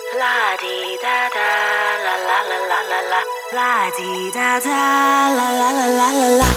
La di da da, la la la la la la. La di da da, la la la la la la.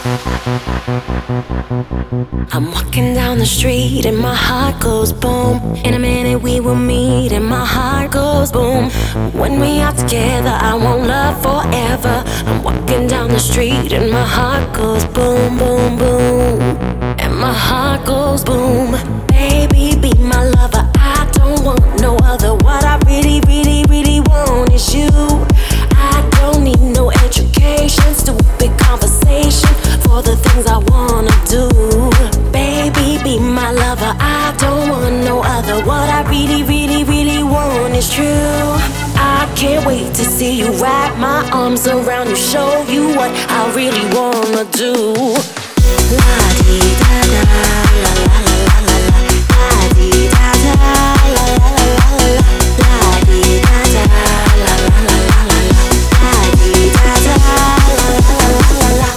I'm walking down the street and my heart goes boom. In a minute we will meet and my heart goes boom. When we are together I won't love forever. I'm walking down the street and my heart goes boom, boom, boom. And my heart goes boom. Baby, be my lover, I don't want no other. What I really, really, really want is you. I don't need no education, stupid conversation for the things I wanna do. Baby, be my lover, I don't want no other. What I really, really, really want is true. I can't wait to see you, wrap my arms around you, show you what I really wanna do. La di da da, la la la la la la. La di da da, la la la la la la. La di da da, la la la la la la. La di da da, la la la la la.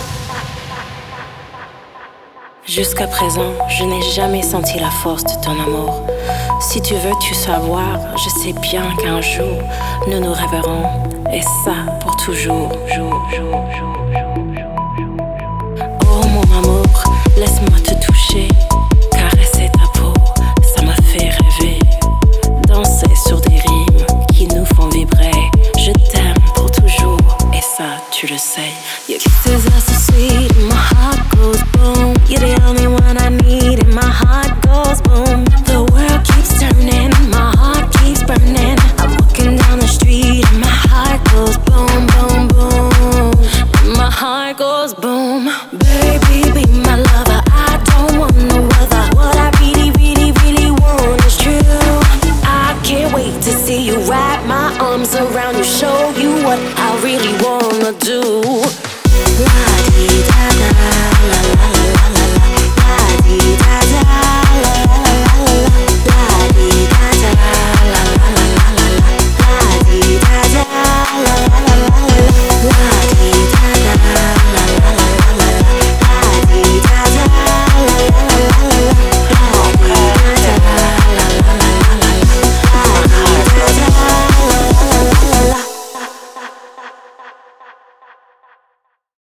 Jusqu'à présent, je n'ai jamais senti la force de ton amour. Si tu veux tu savoir, je sais bien qu'un jour nous nous rêverons, et ça pour toujours. Oh mon amour, laisse-moi te toucher, caresser ta peau, ça me fait rêver. Danser sur des rimes qui nous font vibrer. Je t'aime pour toujours, et ça tu le sais. Your kisses are so sweet and my heart goes boom. You're the only one I need and my heart goes boom. The world keeps turning, my heart keeps burning. I'm walking down the street and my heart goes boom, boom, boom. And my heart goes boom. Baby, be my lover, I don't want no other. What I really, really, really want is true. I can't wait to see you, wrap my arms around you, show you what I really wanna do. La di